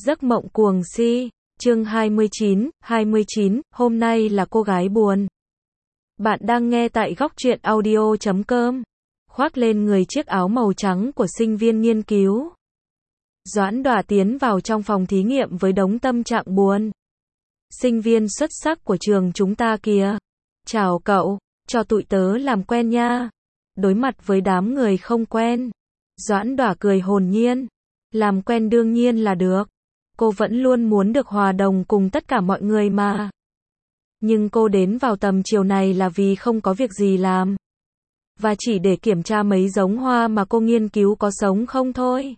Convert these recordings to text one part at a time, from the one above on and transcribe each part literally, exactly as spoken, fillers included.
Giấc mộng cuồng si, chương hai mươi chín, hai mươi chín, hôm nay là cô gái buồn. Bạn đang nghe tại góc truyện audio chấm com. Khoác lên người chiếc áo màu trắng của sinh viên nghiên cứu. Doãn Đòa tiến vào trong phòng thí nghiệm với đống tâm trạng buồn. Sinh viên xuất sắc của trường chúng ta kìa. Chào cậu, cho tụi tớ làm quen nha. Đối mặt với đám người không quen, Doãn Đòa cười hồn nhiên. Làm quen đương nhiên là được. Cô vẫn luôn muốn được hòa đồng cùng tất cả mọi người mà. Nhưng cô đến vào tầm chiều này là vì không có việc gì làm. Và chỉ để kiểm tra mấy giống hoa mà cô nghiên cứu có sống không thôi.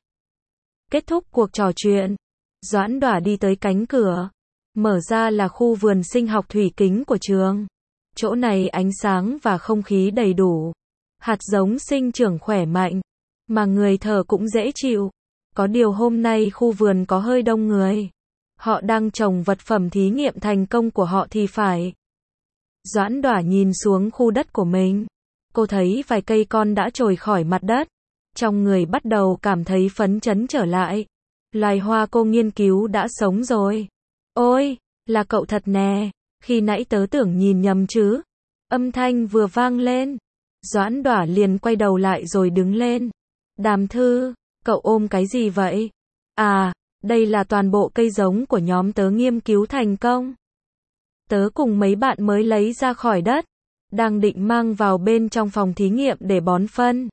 Kết thúc cuộc trò chuyện, Doãn Đòa đi tới cánh cửa. Mở ra là khu vườn sinh học thủy kính của trường. Chỗ này ánh sáng và không khí đầy đủ. Hạt giống sinh trưởng khỏe mạnh. Mà người thờ cũng dễ chịu. Có điều hôm nay khu vườn có hơi đông người. Họ đang trồng vật phẩm thí nghiệm thành công của họ thì phải. Doãn Đòa nhìn xuống khu đất của mình. Cô thấy vài cây con đã trồi khỏi mặt đất. Trong người bắt đầu cảm thấy phấn chấn trở lại. Loài hoa cô nghiên cứu đã sống rồi. Ôi, là cậu thật nè. Khi nãy tớ tưởng nhìn nhầm chứ. Âm thanh vừa vang lên. Doãn Đòa liền quay đầu lại rồi đứng lên. Đàm Thư, cậu ôm cái gì vậy? À, đây là toàn bộ cây giống của nhóm tớ nghiên cứu thành công. Tớ cùng mấy bạn mới lấy ra khỏi đất. Đang định mang vào bên trong phòng thí nghiệm để bón phân.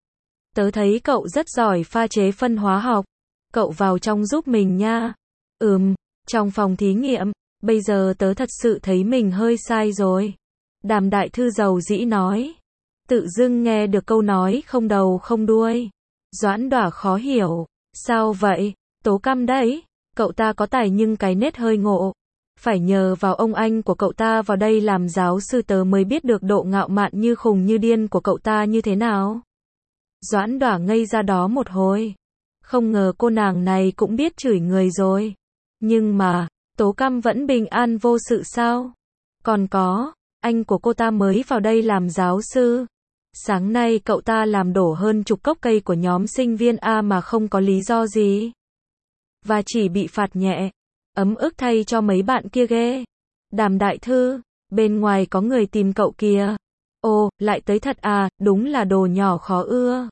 Tớ thấy cậu rất giỏi pha chế phân hóa học. Cậu vào trong giúp mình nha. Ừm, trong phòng thí nghiệm, bây giờ tớ thật sự thấy mình hơi sai rồi. Đàm Đại Thư giàu dĩ nói. Tự dưng nghe được câu nói không đầu không đuôi. Doãn Đòa khó hiểu. Sao vậy? Tố Căm đấy. Cậu ta có tài nhưng cái nết hơi ngộ. Phải nhờ vào ông anh của cậu ta vào đây làm giáo sư tớ mới biết được độ ngạo mạn như khùng như điên của cậu ta như thế nào. Doãn Đòa ngây ra đó một hồi. Không ngờ cô nàng này cũng biết chửi người rồi. Nhưng mà, Tố Căm vẫn bình an vô sự sao? Còn có, anh của cô ta mới vào đây làm giáo sư. Sáng nay cậu ta làm đổ hơn chục gốc cây của nhóm sinh viên A mà không có lý do gì. Và chỉ bị phạt nhẹ. Ấm ức thay cho mấy bạn kia ghê. Đàm Đại Thư, bên ngoài có người tìm cậu kìa. Ồ, lại tới thật à, đúng là đồ nhỏ khó ưa.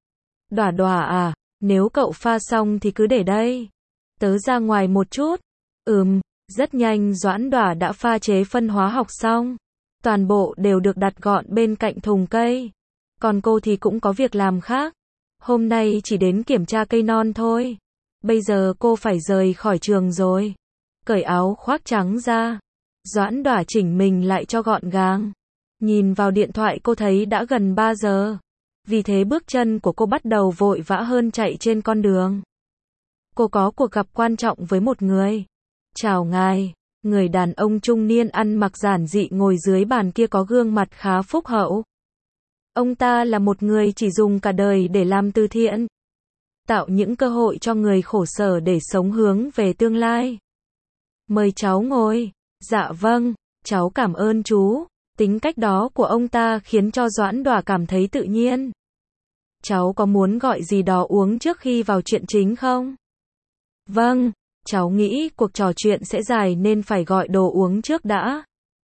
Đòa Đòa à, nếu cậu pha xong thì cứ để đây. Tớ ra ngoài một chút. Ừm, rất nhanh Doãn Đòa đã pha chế phân hóa học xong. Toàn bộ đều được đặt gọn bên cạnh thùng cây. Còn cô thì cũng có việc làm khác. Hôm nay chỉ đến kiểm tra cây non thôi. Bây giờ cô phải rời khỏi trường rồi. Cởi áo khoác trắng ra. Doãn Đòa chỉnh mình lại cho gọn gàng. Nhìn vào điện thoại cô thấy đã gần ba giờ. Vì thế bước chân của cô bắt đầu vội vã hơn chạy trên con đường. Cô có cuộc gặp quan trọng với một người. Chào ngài. Người đàn ông trung niên ăn mặc giản dị ngồi dưới bàn kia có gương mặt khá phúc hậu. Ông ta là một người chỉ dùng cả đời để làm từ thiện. Tạo những cơ hội cho người khổ sở để sống hướng về tương lai. Mời cháu ngồi. Dạ vâng, cháu cảm ơn chú. Tính cách đó của ông ta khiến cho Doãn Đòa cảm thấy tự nhiên. Cháu có muốn gọi gì đó uống trước khi vào chuyện chính không? Vâng, cháu nghĩ cuộc trò chuyện sẽ dài nên phải gọi đồ uống trước đã.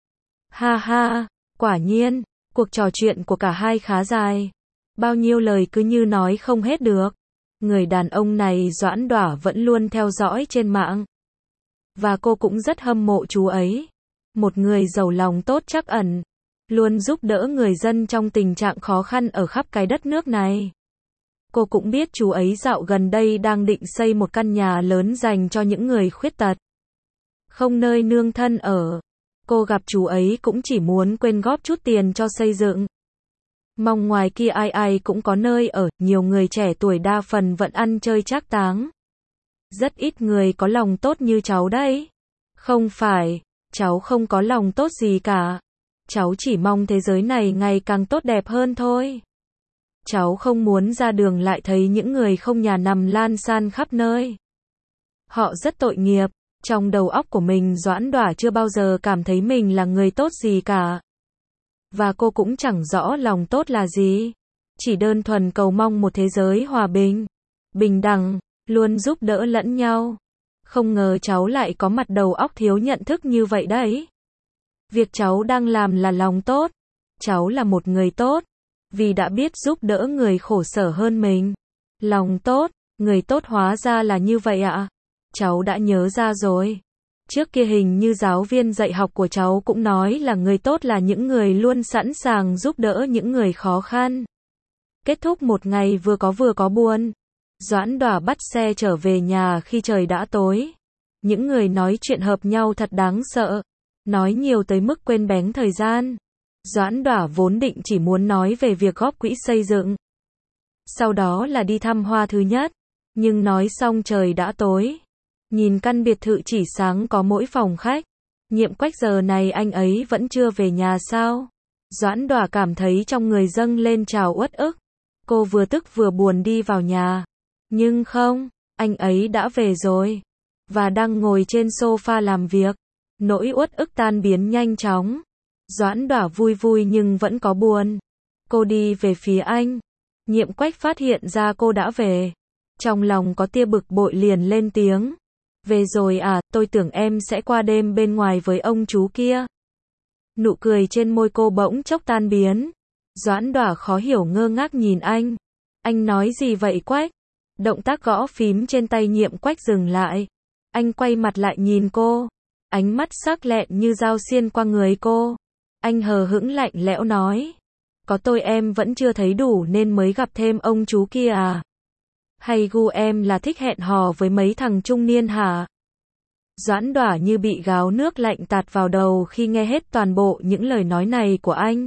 Ha ha, quả nhiên, cuộc trò chuyện của cả hai khá dài. Bao nhiêu lời cứ như nói không hết được. Người đàn ông này Doãn Đòa vẫn luôn theo dõi trên mạng. Và cô cũng rất hâm mộ chú ấy. Một người giàu lòng tốt trắc ẩn. Luôn giúp đỡ người dân trong tình trạng khó khăn ở khắp cái đất nước này. Cô cũng biết chú ấy dạo gần đây đang định xây một căn nhà lớn dành cho những người khuyết tật. Không nơi nương thân ở. Cô gặp chú ấy cũng chỉ muốn quyên góp chút tiền cho xây dựng. Mong ngoài kia ai ai cũng có nơi ở, nhiều người trẻ tuổi đa phần vẫn ăn chơi trác táng. Rất ít người có lòng tốt như cháu đấy. Không phải, cháu không có lòng tốt gì cả. Cháu chỉ mong thế giới này ngày càng tốt đẹp hơn thôi. Cháu không muốn ra đường lại thấy những người không nhà nằm lan san khắp nơi. Họ rất tội nghiệp. Trong đầu óc của mình Doãn Đòa chưa bao giờ cảm thấy mình là người tốt gì cả. Và cô cũng chẳng rõ lòng tốt là gì. Chỉ đơn thuần cầu mong một thế giới hòa bình, bình đẳng, luôn giúp đỡ lẫn nhau. Không ngờ cháu lại có mặt đầu óc thiếu nhận thức như vậy đấy. Việc cháu đang làm là lòng tốt. Cháu là một người tốt. Vì đã biết giúp đỡ người khổ sở hơn mình. Lòng tốt, người tốt hóa ra là như vậy ạ. Cháu đã nhớ ra rồi. Trước kia hình như giáo viên dạy học của cháu cũng nói là người tốt là những người luôn sẵn sàng giúp đỡ những người khó khăn. Kết thúc một ngày vừa có vừa có buồn. Doãn Đỏa bắt xe trở về nhà khi trời đã tối. Những người nói chuyện hợp nhau thật đáng sợ. Nói nhiều tới mức quên bén thời gian. Doãn Đỏa vốn định chỉ muốn nói về việc góp quỹ xây dựng. Sau đó là đi thăm Hoa thứ nhất. Nhưng nói xong trời đã tối. Nhìn căn biệt thự chỉ sáng có mỗi phòng khách. Nhiệm Quách giờ này anh ấy vẫn chưa về nhà sao? Doãn Đỏa cảm thấy trong người dâng lên trào uất ức. Cô vừa tức vừa buồn đi vào nhà. Nhưng không, anh ấy đã về rồi. Và đang ngồi trên sofa làm việc. Nỗi uất ức tan biến nhanh chóng. Doãn Đỏa vui vui nhưng vẫn có buồn. Cô đi về phía anh. Nhiệm Quách phát hiện ra cô đã về. Trong lòng có tia bực bội liền lên tiếng. Về rồi à, tôi tưởng em sẽ qua đêm bên ngoài với ông chú kia. Nụ cười trên môi cô bỗng chốc tan biến. Doãn Đỏa khó hiểu ngơ ngác nhìn anh. Anh nói gì vậy Quách? Động tác gõ phím trên tay Nhiệm Quách dừng lại. Anh quay mặt lại nhìn cô. Ánh mắt sắc lẹm như dao xiên qua người cô. Anh hờ hững lạnh lẽo nói. Có tôi em vẫn chưa thấy đủ nên mới gặp thêm ông chú kia à? Hay gu em là thích hẹn hò với mấy thằng trung niên hả? Doãn Đỏa như bị gáo nước lạnh tạt vào đầu khi nghe hết toàn bộ những lời nói này của anh.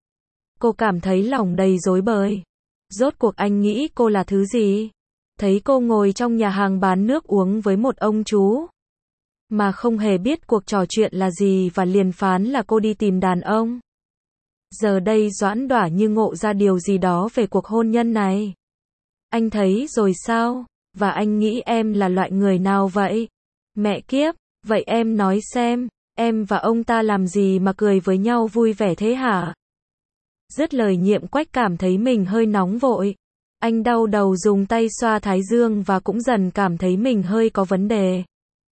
Cô cảm thấy lòng đầy rối bời. Rốt cuộc anh nghĩ cô là thứ gì? Thấy cô ngồi trong nhà hàng bán nước uống với một ông chú. Mà không hề biết cuộc trò chuyện là gì và liền phán là cô đi tìm đàn ông. Giờ đây Doãn Đỏa như ngộ ra điều gì đó về cuộc hôn nhân này. Anh thấy rồi sao? Và anh nghĩ em là loại người nào vậy? Mẹ kiếp, vậy em nói xem, em và ông ta làm gì mà cười với nhau vui vẻ thế hả? Dứt lời Nhiệm Quách cảm thấy mình hơi nóng vội. Anh đau đầu dùng tay xoa thái dương và cũng dần cảm thấy mình hơi có vấn đề.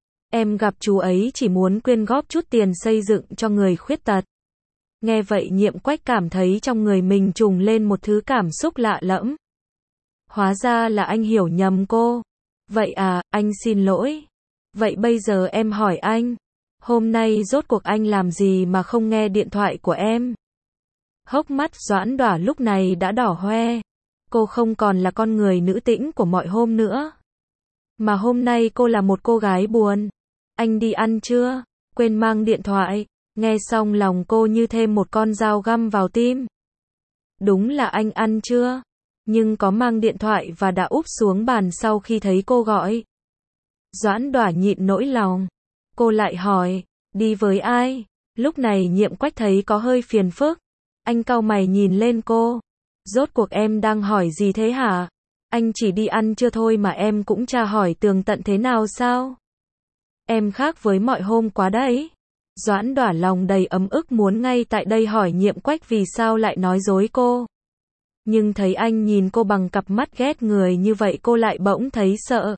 Em gặp chú ấy chỉ muốn quyên góp chút tiền xây dựng cho người khuyết tật. Nghe vậy Nhiệm Quách cảm thấy trong người mình trùng lên một thứ cảm xúc lạ lẫm. Hóa ra là anh hiểu nhầm cô. Vậy à, anh xin lỗi. Vậy bây giờ em hỏi anh. Hôm nay rốt cuộc anh làm gì mà không nghe điện thoại của em? Hốc mắt Doãn Đỏa lúc này đã đỏ hoe. Cô không còn là con người nữ tĩnh của mọi hôm nữa. Mà hôm nay cô là một cô gái buồn. Anh đi ăn chưa? Quên mang điện thoại. Nghe xong lòng cô như thêm một con dao găm vào tim. Đúng là anh ăn chưa? Nhưng có mang điện thoại và đã úp xuống bàn sau khi thấy cô gọi. Doãn Đỏa nhịn nỗi lòng. Cô lại hỏi, đi với ai? Lúc này Nhiệm Quách thấy có hơi phiền phức. Anh cau mày nhìn lên cô. Rốt cuộc em đang hỏi gì thế hả? Anh chỉ đi ăn chưa thôi mà em cũng tra hỏi tường tận thế nào sao? Em khác với mọi hôm quá đấy. Doãn Đỏa lòng đầy ấm ức muốn ngay tại đây hỏi Nhiệm Quách vì sao lại nói dối cô. Nhưng thấy anh nhìn cô bằng cặp mắt ghét người như vậy cô lại bỗng thấy sợ.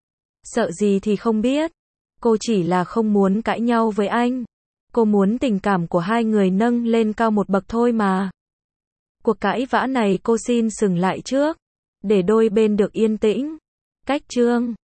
Sợ gì thì không biết. Cô chỉ là không muốn cãi nhau với anh. Cô muốn tình cảm của hai người nâng lên cao một bậc thôi mà. Cuộc cãi vã này cô xin dừng lại trước. Để đôi bên được yên tĩnh. Cách chương